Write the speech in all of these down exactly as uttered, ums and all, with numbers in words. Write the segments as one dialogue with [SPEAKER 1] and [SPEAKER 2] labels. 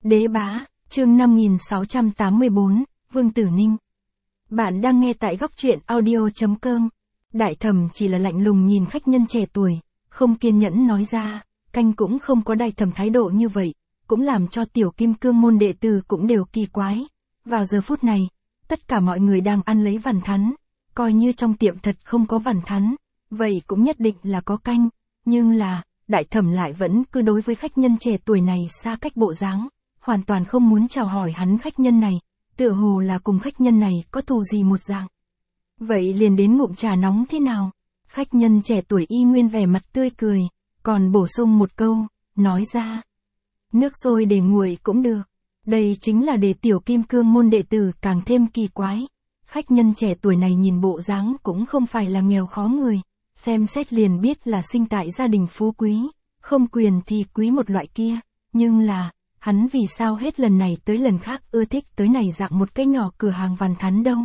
[SPEAKER 1] Đế Bá, chương năm nghìn sáu trăm tám mươi tư, Vương Tử Ninh. Bạn đang nghe tại góc truyện audio chấm com. Đại Thẩm chỉ là lạnh lùng nhìn khách nhân trẻ tuổi, không kiên nhẫn nói ra, canh cũng không có Đại Thẩm thái độ như vậy, cũng làm cho tiểu kim cương môn đệ tử cũng đều kỳ quái. Vào giờ phút này, tất cả mọi người đang ăn lấy vằn thắn, coi như trong tiệm thật không có vằn thắn, vậy cũng nhất định là có canh, nhưng là, Đại Thẩm lại vẫn cứ đối với khách nhân trẻ tuổi này xa cách bộ dáng, hoàn toàn không muốn chào hỏi hắn khách nhân này, tựa hồ là cùng khách nhân này có thù gì một dạng. Vậy liền đến ngụm trà nóng thế nào? Khách nhân trẻ tuổi y nguyên vẻ mặt tươi cười, còn bổ sung một câu, nói ra. Nước sôi để nguội cũng được. Đây chính là để tiểu kim cương môn đệ tử càng thêm kỳ quái. Khách nhân trẻ tuổi này nhìn bộ dáng cũng không phải là nghèo khó người, xem xét liền biết là sinh tại gia đình phú quý, không quyền thì quý một loại kia, nhưng là, hắn vì sao hết lần này tới lần khác ưa thích tới này dạng một cái nhỏ cửa hàng vằn thắn đâu.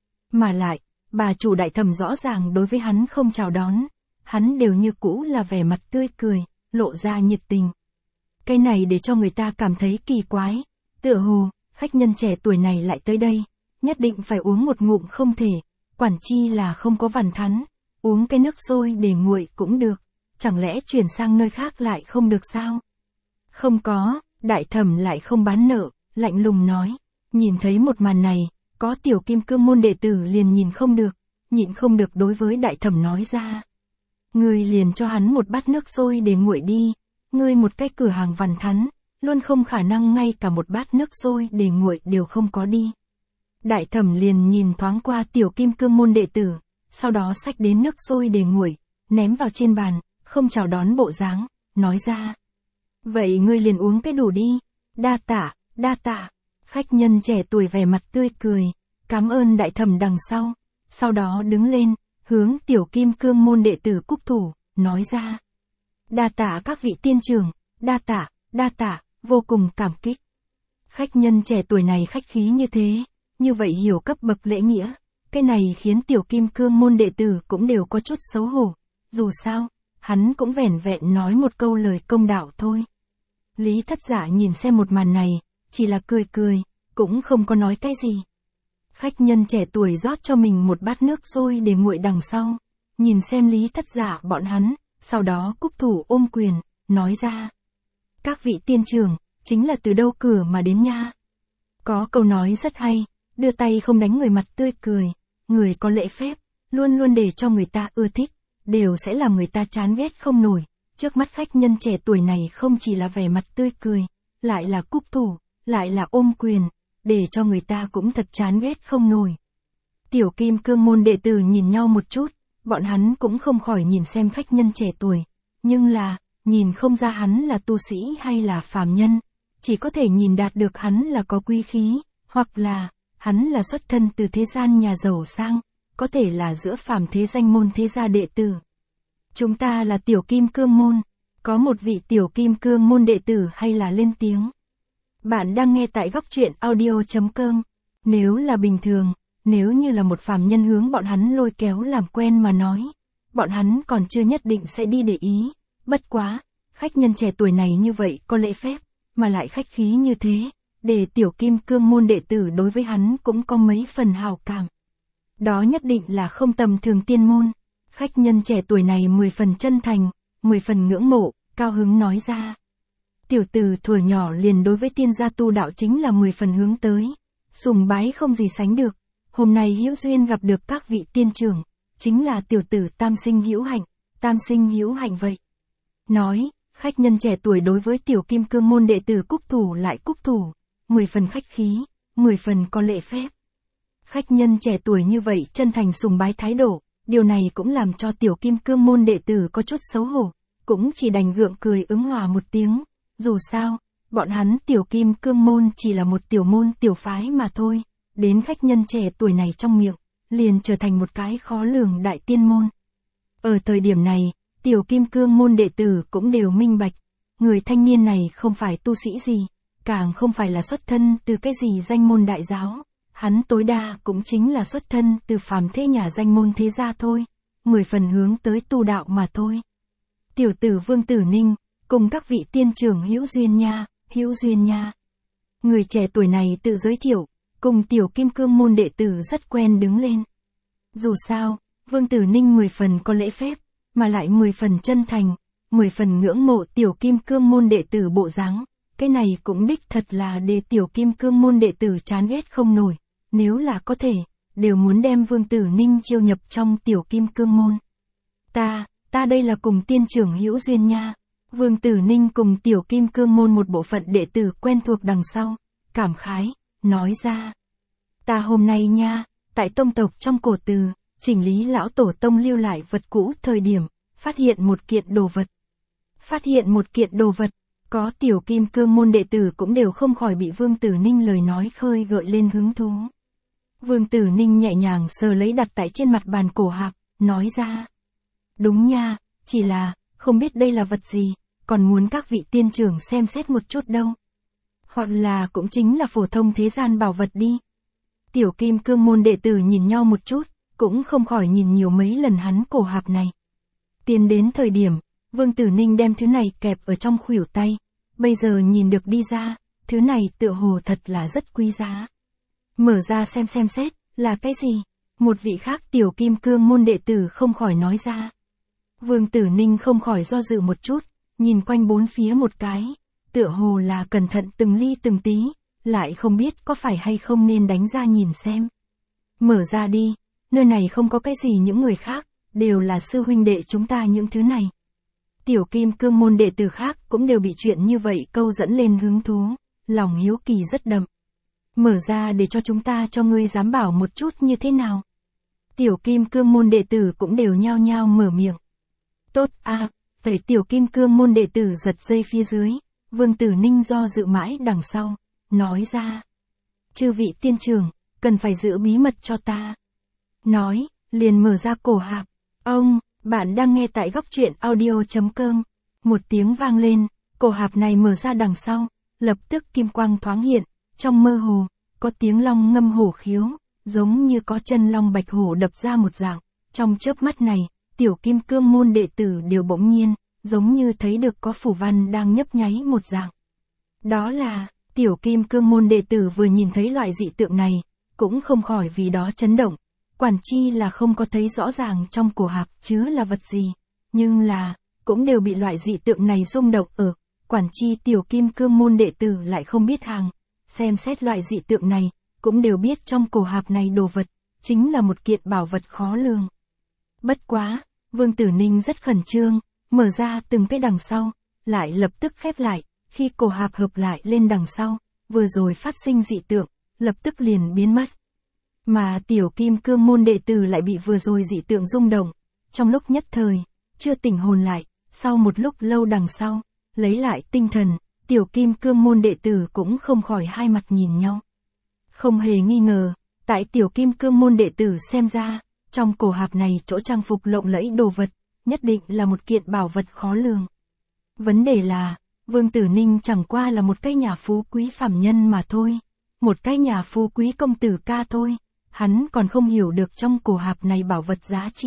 [SPEAKER 1] Mà lại, bà chủ Đại Thẩm rõ ràng đối với hắn không chào đón, hắn đều như cũ là vẻ mặt tươi cười, lộ ra nhiệt tình. Cái này để cho người ta cảm thấy kỳ quái, tựa hồ, khách nhân trẻ tuổi này lại tới đây, nhất định phải uống một ngụm không thể, quản chi là không có vằn thắn, uống cái nước sôi để nguội cũng được, chẳng lẽ chuyển sang nơi khác lại không được sao? Không có, Đại Thẩm lại không bán nợ, lạnh lùng nói, nhìn thấy một màn này, có tiểu kim cương môn đệ tử liền nhìn không được, nhịn không được đối với Đại Thẩm nói ra. Ngươi liền cho hắn một bát nước sôi để nguội đi, ngươi một cái cửa hàng vằn thắn, luôn không khả năng ngay cả một bát nước sôi để nguội đều không có đi. Đại Thẩm liền nhìn thoáng qua tiểu kim cương môn đệ tử, sau đó xách đến nước sôi để nguội, ném vào trên bàn, không chào đón bộ dáng, nói ra. Vậy ngươi liền uống cái đủ đi, đa tạ, đa tạ. Khách nhân trẻ tuổi vẻ mặt tươi cười, cảm ơn Đại Thẩm đằng sau, sau đó đứng lên, hướng tiểu kim cương môn đệ tử cúc thủ, nói ra. Đa tạ các vị tiên trưởng, đa tạ, đa tạ, vô cùng cảm kích. Khách nhân trẻ tuổi này khách khí như thế, như vậy hiểu cấp bậc lễ nghĩa, cái này khiến tiểu kim cương môn đệ tử cũng đều có chút xấu hổ, dù sao, hắn cũng vẻn vẹn nói một câu lời công đạo thôi. Lý Thất Giả nhìn xem một màn này, chỉ là cười cười, cũng không có nói cái gì. Khách nhân trẻ tuổi rót cho mình một bát nước sôi để nguội đằng sau, nhìn xem Lý Thất Giả bọn hắn, sau đó cúc thủ ôm quyền, nói ra. Các vị tiên trưởng, chính là từ đâu cửa mà đến nha. Có câu nói rất hay, đưa tay không đánh người mặt tươi cười, người có lễ phép, luôn luôn để cho người ta ưa thích, đều sẽ làm người ta chán ghét không nổi. Trước mắt khách nhân trẻ tuổi này không chỉ là vẻ mặt tươi cười, lại là cúc thủ, lại là ôm quyền, để cho người ta cũng thật chán ghét không nổi. Tiểu kim cương môn đệ tử nhìn nhau một chút, bọn hắn cũng không khỏi nhìn xem khách nhân trẻ tuổi, nhưng là, nhìn không ra hắn là tu sĩ hay là phàm nhân, chỉ có thể nhìn đạt được hắn là có quý khí, hoặc là, hắn là xuất thân từ thế gian nhà giàu sang, có thể là giữa phàm thế danh môn thế gia đệ tử. Chúng ta là tiểu kim cương môn, có một vị tiểu kim cương môn đệ tử hay là lên tiếng. Bạn đang nghe tại góc truyện audio chấm com. Nếu là bình thường, nếu như là một phàm nhân hướng bọn hắn lôi kéo làm quen mà nói, bọn hắn còn chưa nhất định sẽ đi để ý. Bất quá, khách nhân trẻ tuổi này như vậy có lễ phép, mà lại khách khí như thế, để tiểu kim cương môn đệ tử đối với hắn cũng có mấy phần hào cảm. Đó nhất định là không tầm thường tiên môn. Khách nhân trẻ tuổi này mười phần chân thành, mười phần ngưỡng mộ, cao hứng nói ra. Tiểu tử thuở nhỏ liền đối với tiên gia tu đạo chính là mười phần hướng tới, sùng bái không gì sánh được. Hôm nay hữu duyên gặp được các vị tiên trưởng, chính là tiểu tử tam sinh hữu hạnh, tam sinh hữu hạnh vậy. Nói, khách nhân trẻ tuổi đối với tiểu kim cương môn đệ tử cúc thủ lại cúc thủ, mười phần khách khí, mười phần có lễ phép. Khách nhân trẻ tuổi như vậy chân thành sùng bái thái độ. Điều này cũng làm cho tiểu kim cương môn đệ tử có chút xấu hổ, cũng chỉ đành gượng cười ứng hòa một tiếng, dù sao, bọn hắn tiểu kim cương môn chỉ là một tiểu môn tiểu phái mà thôi, đến khách nhân trẻ tuổi này trong miệng, liền trở thành một cái khó lường đại tiên môn. Ở thời điểm này, tiểu kim cương môn đệ tử cũng đều minh bạch, người thanh niên này không phải tu sĩ gì, càng không phải là xuất thân từ cái gì danh môn đại giáo. Hắn tối đa cũng chính là xuất thân từ phàm thế nhà danh môn thế gia thôi, mười phần hướng tới tu đạo mà thôi. Tiểu tử Vương Tử Ninh, cùng các vị tiên trưởng hữu duyên nha, hữu duyên nha. Người trẻ tuổi này tự giới thiệu, cùng tiểu kim cương môn đệ tử rất quen đứng lên. Dù sao, Vương Tử Ninh mười phần có lễ phép, mà lại mười phần chân thành, mười phần ngưỡng mộ tiểu kim cương môn đệ tử bộ dáng. Cái này cũng đích thật là để tiểu kim cương môn đệ tử chán ghét không nổi, nếu là có thể, đều muốn đem Vương Tử Ninh chiêu nhập trong tiểu kim cương môn. Ta, ta đây là cùng tiên trưởng hữu duyên nha. Vương Tử Ninh cùng tiểu kim cương môn một bộ phận đệ tử quen thuộc đằng sau, cảm khái, nói ra. Ta hôm nay nha, tại tông tộc trong cổ từ, chỉnh lý lão tổ tông lưu lại vật cũ thời điểm, phát hiện một kiện đồ vật. Phát hiện một kiện đồ vật, có tiểu kim cương môn đệ tử cũng đều không khỏi bị Vương Tử Ninh lời nói khơi gợi lên hứng thú. Vương Tử Ninh nhẹ nhàng sờ lấy đặt tại trên mặt bàn cổ hạp, nói ra. Đúng nha, chỉ là, không biết đây là vật gì, còn muốn các vị tiên trưởng xem xét một chút đâu. Hoặc là cũng chính là phổ thông thế gian bảo vật đi. Tiểu kim cương môn đệ tử nhìn nhau một chút, cũng không khỏi nhìn nhiều mấy lần hắn cổ hạp này. Tiến đến thời điểm, Vương Tử Ninh đem thứ này kẹp ở trong khuỷu tay, bây giờ nhìn được đi ra, thứ này tựa hồ thật là rất quý giá. Mở ra xem xem xét, là cái gì? Một vị khác tiểu kim cương môn đệ tử không khỏi nói ra. Vương Tử Ninh không khỏi do dự một chút, nhìn quanh bốn phía một cái, tựa hồ là cẩn thận từng ly từng tí, lại không biết có phải hay không nên đánh ra nhìn xem. Mở ra đi, nơi này không có cái gì những người khác, đều là sư huynh đệ chúng ta những thứ này. Tiểu kim cương môn đệ tử khác cũng đều bị chuyện như vậy câu dẫn lên hứng thú, lòng hiếu kỳ rất đậm. Mở ra để cho chúng ta cho ngươi dám bảo một chút như thế nào. Tiểu kim cương môn đệ tử cũng đều nhao nhao mở miệng. Tốt a, vậy tiểu kim cương môn đệ tử giật dây phía dưới, Vương Tử Ninh do dự mãi đằng sau, nói ra. Chư vị tiên trưởng, cần phải giữ bí mật cho ta. Nói, liền mở ra cổ hạp. Ông, bạn đang nghe tại góc truyện audio chấm com. Một tiếng vang lên, cổ hạp này mở ra đằng sau, lập tức kim quang thoáng hiện, trong mơ hồ, có tiếng long ngâm hổ khiếu, giống như có chân long bạch hổ đập ra một dạng. Trong chớp mắt này, tiểu kim cương môn đệ tử đều bỗng nhiên, giống như thấy được có phủ văn đang nhấp nháy một dạng. Đó là, tiểu kim cương môn đệ tử vừa nhìn thấy loại dị tượng này, cũng không khỏi vì đó chấn động. Quản chi là không có thấy rõ ràng trong cổ hạp chứa là vật gì, nhưng là, cũng đều bị loại dị tượng này rung động ở, quản chi tiểu kim cương môn đệ tử lại không biết hàng, xem xét loại dị tượng này, cũng đều biết trong cổ hạp này đồ vật, chính là một kiện bảo vật khó lường. Bất quá, Vương Tử Ninh rất khẩn trương, mở ra từng cái đằng sau, lại lập tức khép lại, khi cổ hạp hợp lại lên đằng sau, vừa rồi phát sinh dị tượng, lập tức liền biến mất. Mà tiểu kim cương môn đệ tử lại bị vừa rồi dị tượng rung động, trong lúc nhất thời, chưa tỉnh hồn lại, sau một lúc lâu đằng sau, lấy lại tinh thần, tiểu kim cương môn đệ tử cũng không khỏi hai mặt nhìn nhau. Không hề nghi ngờ, tại tiểu kim cương môn đệ tử xem ra, trong cổ hạp này chỗ trang phục lộng lẫy đồ vật, nhất định là một kiện bảo vật khó lường. Vấn đề là, Vương Tử Ninh chẳng qua là một cái nhà phú quý phàm nhân mà thôi, một cái nhà phú quý công tử ca thôi. Hắn còn không hiểu được trong cổ hạp này bảo vật giá trị.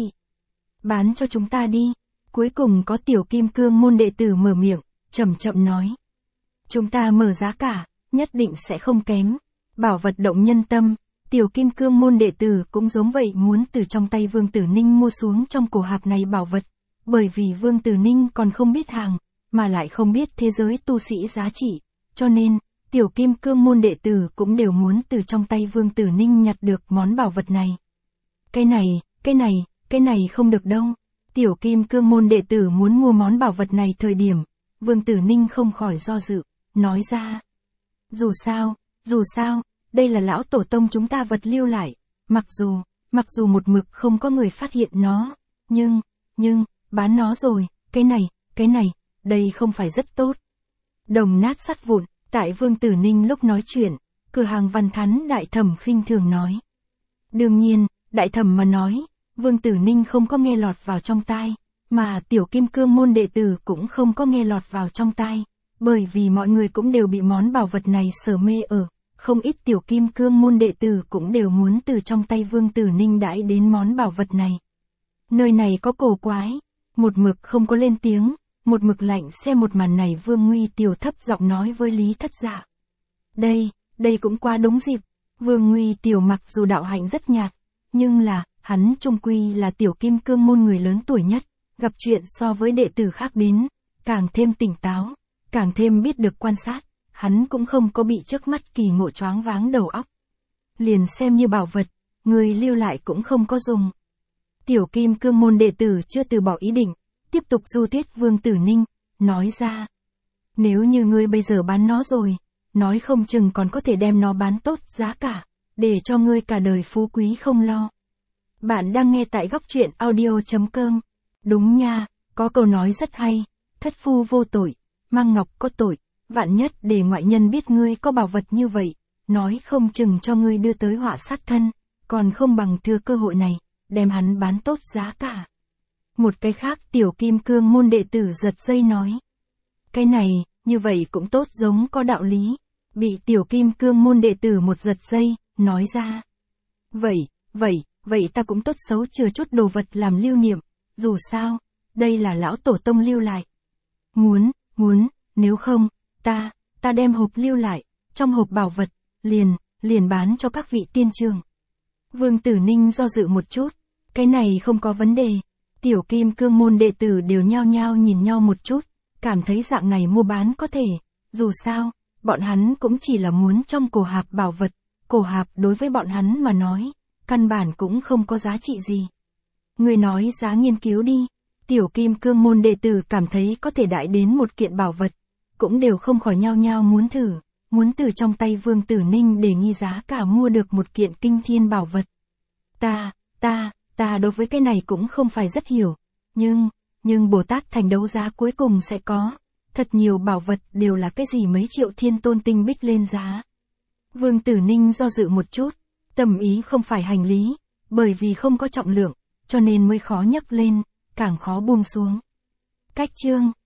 [SPEAKER 1] Bán cho chúng ta đi. Cuối cùng có tiểu kim cương môn đệ tử mở miệng, chậm chậm nói. Chúng ta mở giá cả, nhất định sẽ không kém. Bảo vật động nhân tâm, tiểu kim cương môn đệ tử cũng giống vậy muốn từ trong tay Vương Tử Ninh mua xuống trong cổ hạp này bảo vật. Bởi vì Vương Tử Ninh còn không biết hàng, mà lại không biết thế giới tu sĩ giá trị. Cho nên, tiểu kim cương môn đệ tử cũng đều muốn từ trong tay Vương Tử Ninh nhặt được món bảo vật này. Cái này, cái này, cái này không được đâu. Tiểu kim cương môn đệ tử muốn mua món bảo vật này thời điểm, Vương Tử Ninh không khỏi do dự, nói ra. Dù sao, dù sao, đây là lão tổ tông chúng ta vật lưu lại, mặc dù, mặc dù một mực không có người phát hiện nó, nhưng, nhưng, bán nó rồi, cái này, cái này, đây không phải rất tốt. Đồng nát sắt vụn. Tại Vương Tử Ninh lúc nói chuyện, cửa hàng Văn Thắn Đại Thẩm khinh thường nói. Đương nhiên, Đại Thẩm mà nói, Vương Tử Ninh không có nghe lọt vào trong tai, mà tiểu kim cương môn đệ tử cũng không có nghe lọt vào trong tai, bởi vì mọi người cũng đều bị món bảo vật này sở mê ở, không ít tiểu kim cương môn đệ tử cũng đều muốn từ trong tay Vương Tử Ninh đãi đến món bảo vật này. Nơi này có cổ quái, một mực không có lên tiếng. Một mực lạnh xem một màn này Vương Nguy Tiều thấp giọng nói với Lý Thất Dạ. Đây, đây cũng quá đúng dịp. Vương Nguy Tiểu mặc dù đạo hạnh rất nhạt, nhưng là, hắn trung quy là tiểu kim cương môn người lớn tuổi nhất, gặp chuyện so với đệ tử khác đến, càng thêm tỉnh táo, càng thêm biết được quan sát, hắn cũng không có bị trước mắt kỳ ngộ choáng váng đầu óc. Liền xem như bảo vật, người lưu lại cũng không có dùng. Tiểu kim cương môn đệ tử chưa từ bỏ ý định, tiếp tục du thuyết Vương Tử Ninh, nói ra. Nếu như ngươi bây giờ bán nó rồi, nói không chừng còn có thể đem nó bán tốt giá cả, để cho ngươi cả đời phú quý không lo. Bạn đang nghe tại góc truyện audio chấm com. Đúng nha, có câu nói rất hay, thất phu vô tội, mang ngọc có tội, vạn nhất để ngoại nhân biết ngươi có bảo vật như vậy, nói không chừng cho ngươi đưa tới họa sát thân, còn không bằng thừa cơ hội này, đem hắn bán tốt giá cả. Một cái khác tiểu kim cương môn đệ tử giật dây nói. Cái này, như vậy cũng tốt giống có đạo lý. Bị tiểu kim cương môn đệ tử một giật dây, nói ra. Vậy, vậy, vậy ta cũng tốt xấu chừa chút đồ vật làm lưu niệm, dù sao, đây là lão tổ tông lưu lại. Muốn, muốn, nếu không, ta, ta đem hộp lưu lại, trong hộp bảo vật, liền, liền bán cho các vị tiên trường. Vương Tử Ninh do dự một chút, cái này không có vấn đề. Tiểu kim cương môn đệ tử đều nhao nhao nhìn nhau một chút, cảm thấy dạng này mua bán có thể, dù sao, bọn hắn cũng chỉ là muốn trong cổ hạp bảo vật, cổ hạp đối với bọn hắn mà nói, căn bản cũng không có giá trị gì. Người nói giá nghiên cứu đi, tiểu kim cương môn đệ tử cảm thấy có thể đại đến một kiện bảo vật, cũng đều không khỏi nhao nhao muốn thử, muốn từ trong tay Vương Tử Ninh để nghi giá cả mua được một kiện kinh thiên bảo vật. Ta, ta, ta đối với cái này cũng không phải rất hiểu, nhưng, nhưng Bồ Tát thành đấu giá cuối cùng sẽ có, thật nhiều bảo vật đều là cái gì mấy triệu thiên tôn tinh bích lên giá. Vương Tử Ninh do dự một chút, tầm ý không phải hành lý, bởi vì không có trọng lượng, cho nên mới khó nhấc lên, càng khó buông xuống. Cách chương